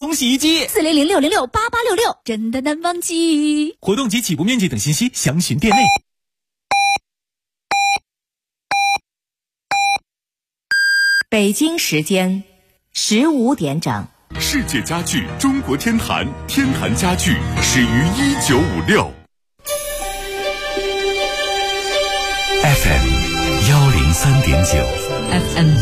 龙洗衣机 400-606-8866，真的难忘记。 活动及起步面积等信息详询店内。 北京时间15点整。 世界家具中国天坛，天坛家具始于1956。FM 103.9 FM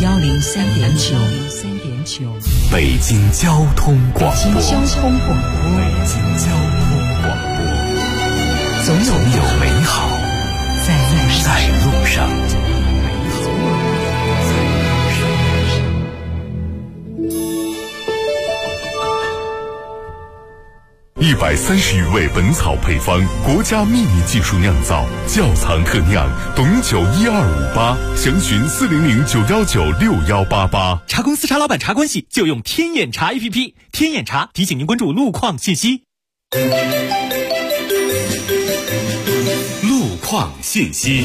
103.9， 北京交通广播。 北京交通广播，总有美好在路上。 130余味本草配方，国家秘密技术酿造，窖藏特酿，董酒12588，详询400-919-6188。 茶公司茶老板茶关系就用天眼茶 APP， 天眼茶提醒您关注路况信息。 路况信息。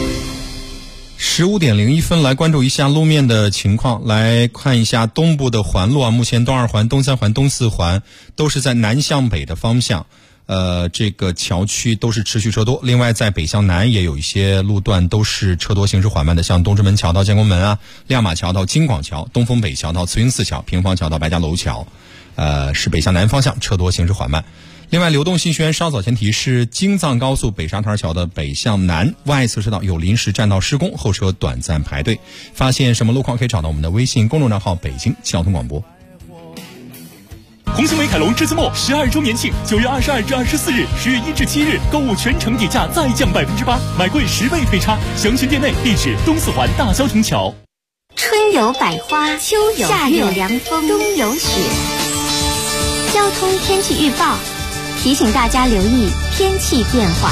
15点01分，来关注一下路面的情况。来看一下东部的环路啊，目前东2环、东3环、东4环都是在南向北的方向，这个桥区都是持续车多。另外在北向南也有一些路段都是车多，行驶缓慢的，像东直门桥到建国门啊、亮马桥到京广桥、东风北桥到慈云寺桥、平房桥到白家楼桥，是北向南方向车多，行驶缓慢。另外，流动信息源稍早前提示，京藏高速北沙滩桥的北向南外侧车道有临时占道施工，后车短暂排队。发现什么路况可以找到我们的微信公众账号北京交通广播。 红星美凯龙栀子墨12周年庆，9月22至24日，10月1至7日，购物全程底价再降8%，买贵10倍退差。详询店内，地址东4环大消停桥。 春有百花，秋有夏有凉风，冬有雪。交通天气预报提醒大家留意天气变化。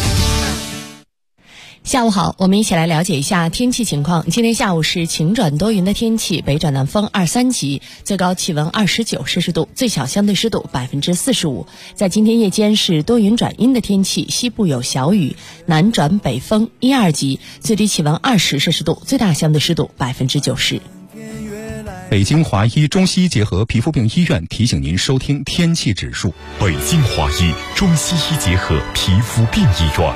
下午好，我们一起来了解一下天气情况。今天下午是晴转多云的天气，北转南风2、3级，最高气温29摄氏度，最小相对湿度45%。在今天夜间是多云转阴的天气，西部有小雨，南转北风1、2级，最低气温20摄氏度，最大相对湿度90%。 北京华医中西医结合皮肤病医院提醒您收听天气指数。 北京华医中西医结合皮肤病医院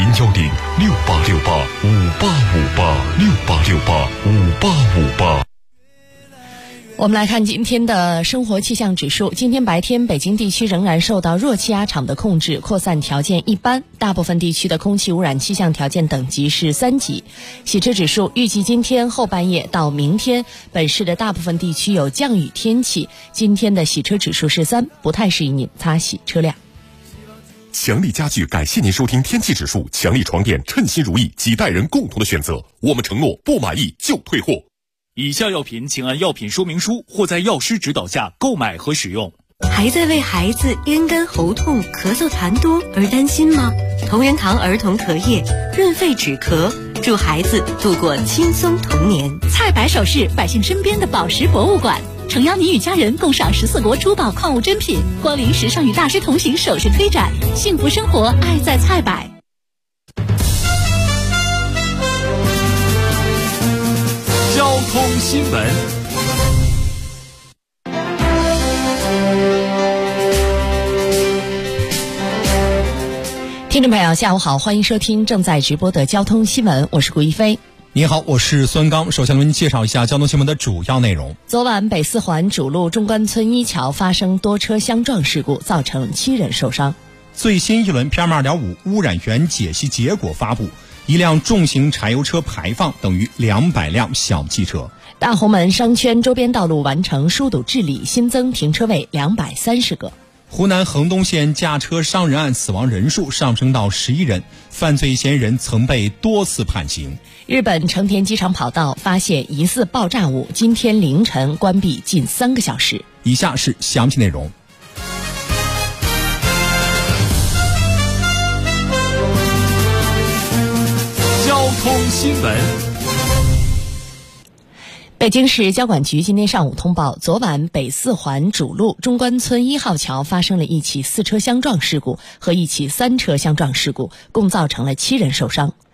，010-6868-5858，6868-5858。 我们来看今天的生活气象指数。今天白天北京地区仍然受到弱气压场的控制，扩散条件一般，大部分地区的空气污染气象条件等级是3级。洗车指数预计今天后半夜到明天，本市的大部分地区有降雨天气，今天的洗车指数是3，不太适宜您擦洗车辆。 强力家具感谢您收听天气指数。强力床垫称心如意，几代人共同的选择，我们承诺不满意就退货。 以下药品请按药品说明书或在药师指导下购买和使用。 还在为孩子咽干喉痛、咳嗽痰多而担心吗？同仁堂儿童咳液润肺止咳，祝孩子度过轻松童年。 菜百首饰，百姓身边的宝石博物馆，诚邀你与家人共赏14国珠宝矿物珍品，光临时尚与大师同行首饰推展，幸福生活爱在菜百。 交通新闻。 听众朋友下午好，欢迎收听正在直播的交通新闻，我是顾一飞。 你好，我是孙刚。首先为您介绍一下交通新闻的主要内容。 昨晚北4环主路中关村一桥发生多车相撞事故，造成7人受伤。 最新一轮 PM2.5 污染源解析结果发布，一辆重型柴油车排放等于200辆小汽车。 大红门商圈周边道路完成疏堵治理，新增停车位230个。 湖南衡东县驾车伤人案死亡人数上升到11人，犯罪嫌疑人曾被多次判刑。 日本成田机场跑道发现疑似爆炸物，今天凌晨关闭近3个小时。 以下是详细内容。 交通新闻。 北京市交管局今天上午通报，昨晚北4环主路中关村1号桥发生了一起4车相撞事故和一起3车相撞事故，共造成了7人受伤。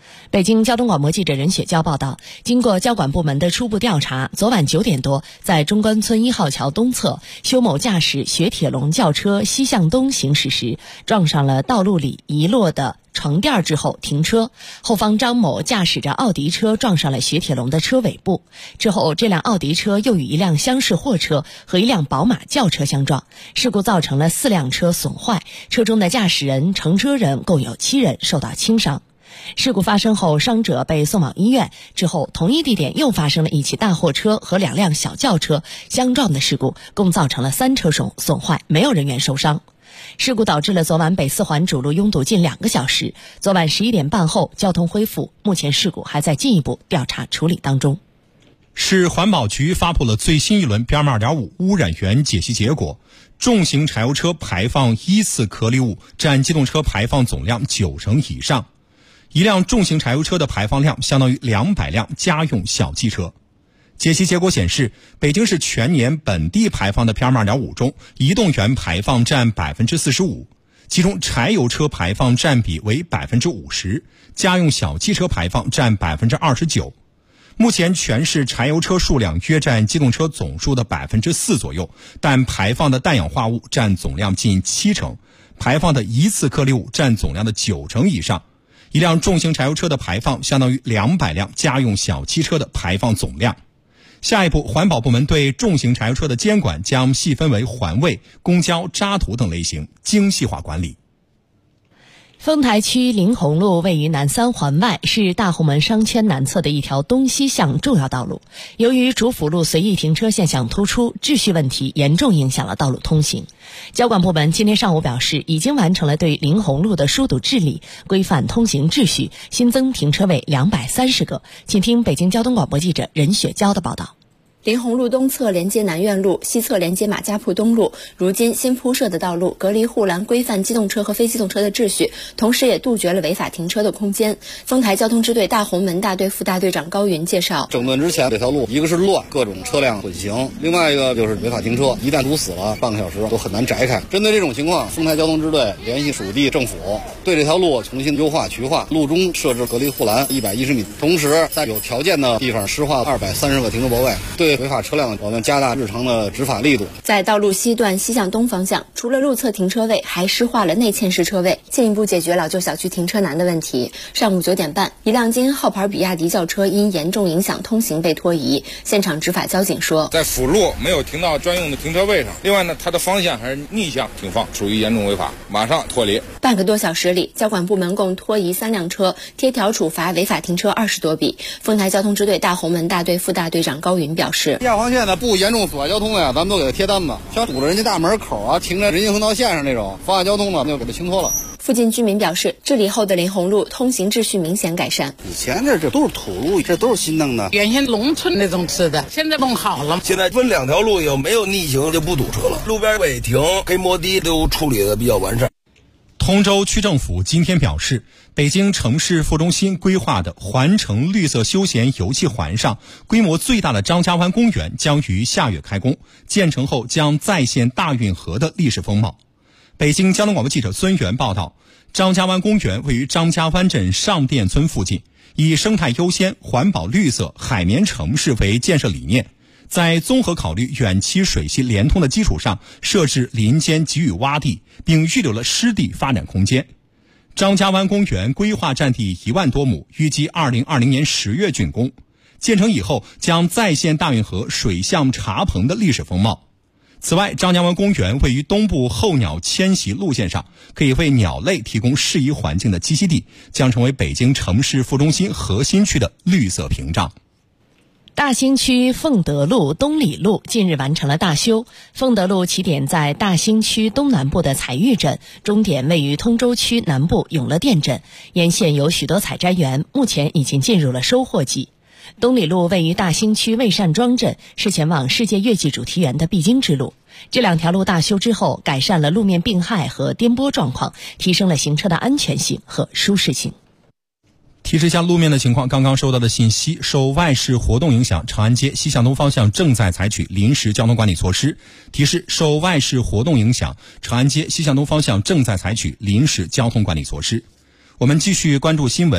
北京交通广播记者任雪娇报道，经过交管部门的初步调查，昨晚9点多，在中关村1号桥东侧，修某驾驶雪铁龙轿车西向东行驶时，撞上了道路里遗落的床垫之后停车，后方张某驾驶着奥迪车撞上了雪铁龙的车尾部，之后这辆奥迪车又与一辆厢式货车和一辆宝马轿车相撞，事故造成了4辆车损坏，车中的驾驶人、乘车人共有7人受到轻伤。事故发生后，伤者被送往医院，之后同一地点又发生了一起大货车和2辆小轿车相撞的事故，共造成了3车损坏，没有人员受伤。事故导致了昨晚北4环主路拥堵近2个小时，昨晚11点半后交通恢复，目前事故还在进一步调查处理当中。 市环保局发布了最新一轮 PM2.5 污染源解析结果，重型柴油车排放依次颗粒物占机动车排放总量90%以上，一辆重型柴油车的排放量相当于200辆家用小汽车。解析结果显示，北京市全年本地排放的 PM2.5 中，移动源排放占 45%， 其中柴油车排放占比为 50%， 家用小汽车排放占 29%。目前全市柴油车数量约占机动车总数的 4% 左右，但排放的氮氧化物占总量近70%，排放的一次颗粒物占总量的90%以上。一辆重型柴油车的排放相当于200辆家用小汽车的排放总量。下一步，环保部门对重型柴油车的监管将细分为环卫、公交、渣土等类型，精细化管理。 丰台区临洪路位于南3环外，是大红门商圈南侧的一条东西向重要道路。由于主辅路随意停车现象突出，秩序问题严重影响了道路通行。交管部门今天上午表示，已经完成了对临洪路的疏堵治理，规范通行秩序，新增停车位230个。请听北京交通广播记者任雪娇的报道。 临洪路东侧连接南苑路，西侧连接马家铺东路。如今新铺设的道路隔离护栏，规范机动车和非机动车的秩序，同时也杜绝了违法停车的空间。丰台交通支队大红门大队副大队长高云介绍， 整顿之前这条路，一个是乱，各种车辆混行；另外一个就是违法停车，一旦堵死了，半个小时都很难摘开。针对这种情况，丰台交通支队联系属地政府，对这条路重新优化渠化，路中设置隔离护栏110米，同时在有条件的地方施划230个停车泊位。对违法车辆，我们加大日常的执法力度。 在道路西段西向东方向，除了路侧停车位，还施划了内嵌式车位，进一步解决老旧小区停车难的问题。上午9点半，一辆京号牌比亚迪轿车因严重影响通行被拖移。现场执法交警说， 在辅路没有停到专用的停车位上，另外呢，它的方向还是逆向停放，属于严重违法，马上脱离。 半个多小时里，交管部门共拖移3辆车，贴条处罚违法停车20多笔。丰台交通支队大红门大队副大队长高云表示， 亚黄线的不严重阻碍交通的呀，咱们都给它贴单子。像堵着人家大门口啊，停在人行横道线上那种妨碍交通的，就给它清脱了。 附近居民表示，治理后的临洪路通行秩序明显改善。 以前这都是土路，这都是新弄的。 原先农村那种吃的，现在弄好了。 现在分2条路，有没有逆行就不堵车了，路边违停、黑摩的都处理的比较完善。 通州区政府今天表示，北京城市副中心规划的环城绿色休闲游憩环上规模最大的张家湾公园将于下月开工，建成后将再现大运河的历史风貌。北京交通广播记者孙源报道，张家湾公园位于张家湾镇上店村附近，以生态优先、环保绿色、海绵城市为建设理念，在综合考虑远期水系连通的基础上，设置林间给予洼地，并预留了湿地发展空间。张家湾公园规划占地1万多亩，预计2020年10月竣工。建成以后将再现大运河水向茶棚的历史风貌。此外，张家湾公园位于东部候鸟迁徙路线上，可以为鸟类提供适宜环境的栖息地，将成为北京城市副中心核心区的绿色屏障。 大兴区凤德路、东里路近日完成了大修。凤德路起点在大兴区东南部的采玉镇，终点位于通州区南部永乐店镇，沿线有许多采摘园，目前已经进入了收获季。东里路位于大兴区魏善庄镇，是前往世界月季主题园的必经之路。这2条路大修之后，改善了路面病害和颠簸状况，提升了行车的安全性和舒适性。 提示一下路面的情况，刚刚收到的信息，受外事活动影响，长安街西向东方向正在采取临时交通管理措施。提示，受外事活动影响，长安街西向东方向正在采取临时交通管理措施。我们继续关注新闻。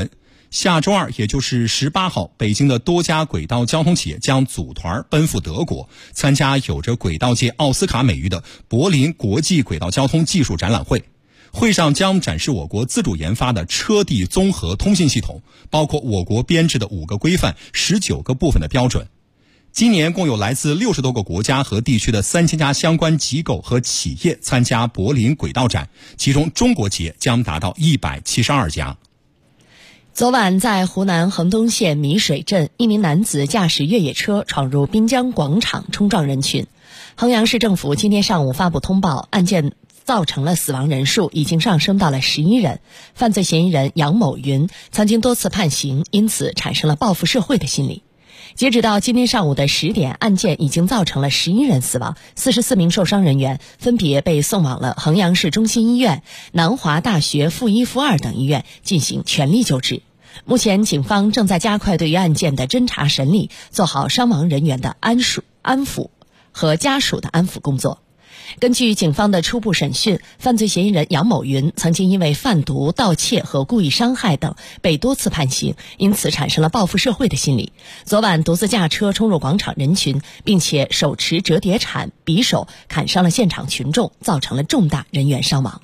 下周二，也就是18号，北京的多家轨道交通企业将组团奔赴德国，参加有着轨道界奥斯卡美誉的柏林国际轨道交通技术展览会。会上将展示我国自主研发的车地综合通信系统，包括我国编制的5个规范、19个部分的标准。今年共有来自60多个国家和地区的3000家相关机构和企业参加柏林轨道展，其中中国企业将达到172家。 昨晚在湖南衡东县米水镇，一名男子驾驶越野车闯入滨江广场，冲撞人群。衡阳市政府今天上午发布通报，案件造成了死亡人数已经上升到了11人，犯罪嫌疑人杨某云曾经多次判刑，因此产生了报复社会的心理。截止到今天上午的10点，案件已经造成了11人死亡，44名受伤人员分别被送往了衡阳市中心医院、南华大学附一附二等医院进行全力救治。目前警方正在加快对于案件的侦查审理，做好伤亡人员的安抚和家属的安抚工作。根据警方的初步审讯，犯罪嫌疑人杨某云曾经因为贩毒、盗窃和故意伤害等被多次判刑，因此产生了报复社会的心理。昨晚独自驾车冲入广场人群，并且手持折叠铲、匕首砍伤了现场群众，造成了重大人员伤亡。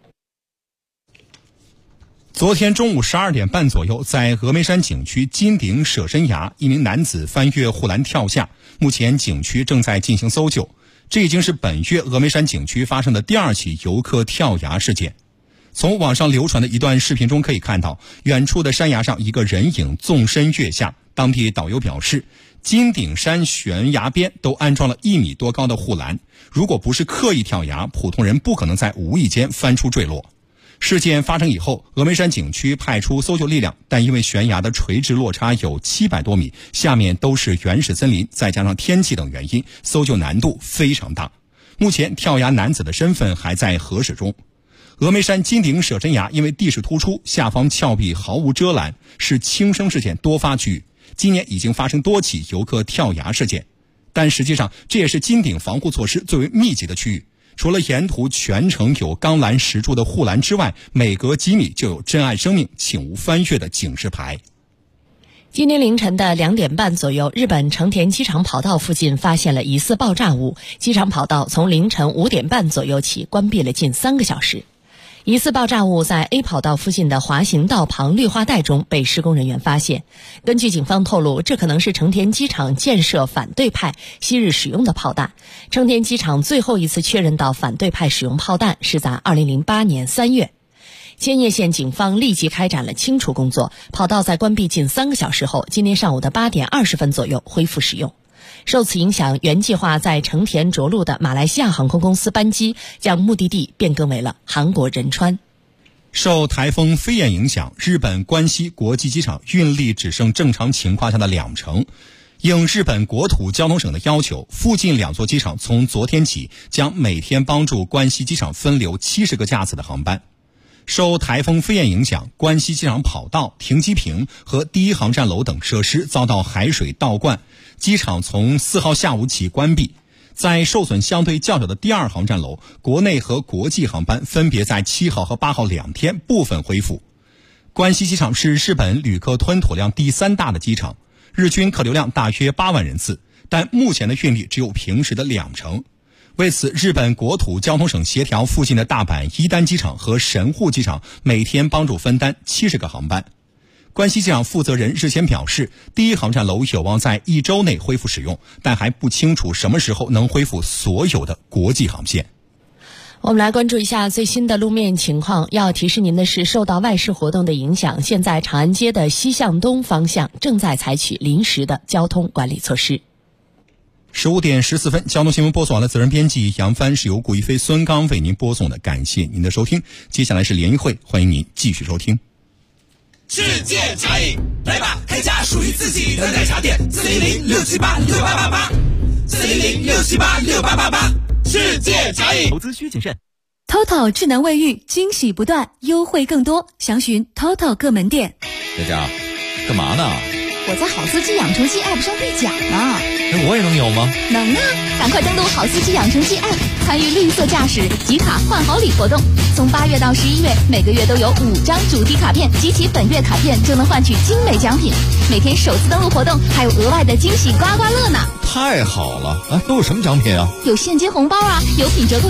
昨天中午12点半左右，在峨眉山景区金顶舍身崖，一名男子翻越护栏跳下，目前景区正在进行搜救。这已经是本月峨眉山景区发生的第2起游客跳崖事件。从网上流传的一段视频中可以看到，远处的山崖上一个人影纵身跃下。当地导游表示，金顶山悬崖边都安装了1米多高的护栏，如果不是刻意跳崖，普通人不可能在无意间翻出坠落。事件发生以后，峨眉山景区派出搜救力量，但因为悬崖的垂直落差有700多米，下面都是原始森林，再加上天气等原因，搜救难度非常大。目前跳崖男子的身份还在核实中。峨眉山金顶舍身崖因为地势突出，下方峭壁毫无遮拦，是轻生事件多发区域。今年已经发生多起游客跳崖事件，但实际上这也是金顶防护措施最为密集的区域。除了沿途全程有钢栏石柱的护栏之外，每隔几米就有珍爱生命请勿翻越的警示牌。 今天凌晨的2点半左右，日本成田机场跑道附近发现了疑似爆炸物，机场跑道从凌晨5点半左右起关闭了近3个小时。疑似爆炸物在 A 跑道附近的滑行道旁绿化带中被施工人员发现。根据警方透露，这可能是成田机场建设反对派昔日使用的炮弹。成田机场最后一次确认到反对派使用炮弹是在2008年3月。千叶县警方立即开展了清除工作，跑道在关闭近3个小时后，今天上午的8点20分左右恢复使用。受此影响，原计划在成田着陆的马来西亚航空公司班机将目的地变更为了韩国仁川。 受台风飞燕影响，日本关西国际机场运力只剩正常情况下的20%。应日本国土交通省的要求，附近2座机场从昨天起将每天帮助关西机场分流70个架次的航班。受台风飞燕影响，关西机场跑道、停机坪和第一航站楼等设施遭到海水倒灌，机场从4号下午起关闭。在受损相对较小的第二航站楼，国内和国际航班分别在7号和8号2天部分恢复。关西机场是日本旅客吞吐量第3大的机场，日均客流量大约8万人次，但目前的运力只有平时的20%。为此，日本国土交通省协调附近的大阪伊丹机场和神户机场每天帮助分担70个航班。关西机场负责人日前表示，第一航站楼有望在1周内恢复使用，但还不清楚什么时候能恢复所有的国际航线。 我们来关注一下最新的路面情况。要提示您的是，受到外事活动的影响，现在长安街的西向东方向正在采取临时的交通管理措施。 15点14分，交通新闻播送完了，责任编辑杨帆，是由顾一飞、孙刚为您播送的，感谢您的收听。接下来是联谊会，欢迎您继续收听。 世界茶饮，来吧，开家属于自己的奶茶店，410-678-6888，410-678-6888，世界茶饮。 投资需谨慎。 TOTO 智能卫浴，惊喜不断，优惠更多，详询 TOTO 各门店。 佳佳，干嘛呢？ 我在好司机养成记 App 上兑奖呢。 我也能有吗？ 能啊！赶快登录好司机养成记 App， 参与绿色驾驶集卡换好礼活动。从8月到11月，每个月都有5张主题卡片，集齐本月卡片就能换取精美奖品。每天首次登录活动还有额外的惊喜刮刮乐呢！ 太好了！都有什么奖品啊？ 有现金红包啊，有品折扣